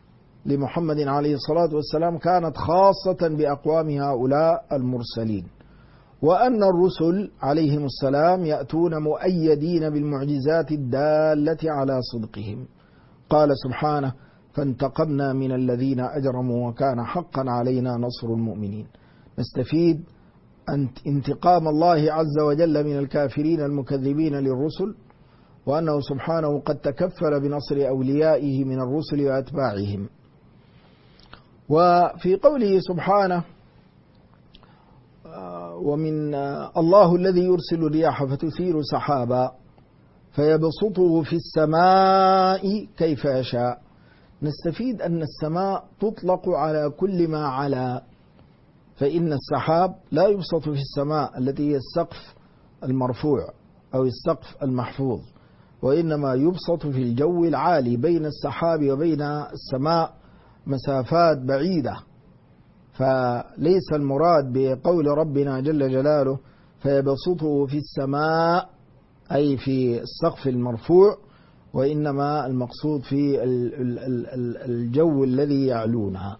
لمحمد عليه الصلاة والسلام كانت خاصة بأقوام هؤلاء المرسلين، وأن الرسل عليهم السلام يأتون مؤيدين بالمعجزات الدالة على صدقهم. قال سبحانه فانتقمنا من الذين أجرموا وكان حقا علينا نصر المؤمنين. نستفيد أن انتقام الله عز وجل من الكافرين المكذبين للرسل، وأنه سبحانه قد تكفل بنصر أوليائه من الرسل وأتباعهم. وفي قوله سبحانه ومن الله الذي يرسل الرياح فتثير سحابا فيبسطه في السماء كيف يشاء، نستفيد أن السماء تطلق على كل ما علا، فإن السحاب لا يبسط في السماء التي هي السقف المرفوع أو السقف المحفوظ، وإنما يبسط في الجو العالي، بين السحاب وبين السماء مسافات بعيدة. فليس المراد بقول ربنا جل جلاله فيبسطه في السماء أي في السقف المرفوع، وإنما المقصود في الجو الذي يعلونها.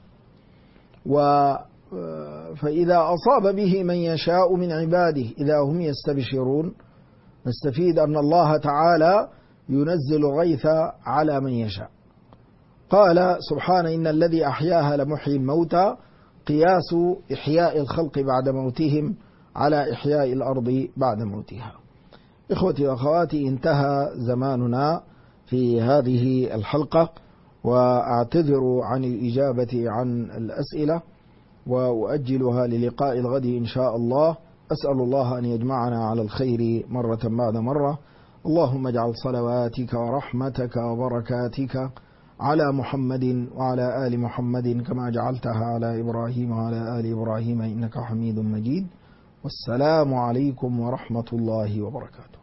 فإذا أصاب به من يشاء من عباده إذا هم يستبشرون، نستفيد أن الله تعالى ينزل غيث على من يشاء. قال سبحانه إن الذي أحياها لمحيي الموتى، قياس إحياء الخلق بعد موتهم على إحياء الأرض بعد موتها. إخوتي وأخواتي، انتهى زماننا في هذه الحلقة، وأعتذر عن الإجابة عن الأسئلة وأؤجلها للقاء الغد إن شاء الله. أسأل الله أن يجمعنا على الخير مرة بعد مرة. اللهم اجعل صلواتك ورحمتك وبركاتك على محمد وعلى آل محمد كما جعلتها على إبراهيم وعلى آل إبراهيم إنك حميد مجيد. والسلام عليكم ورحمة الله وبركاته.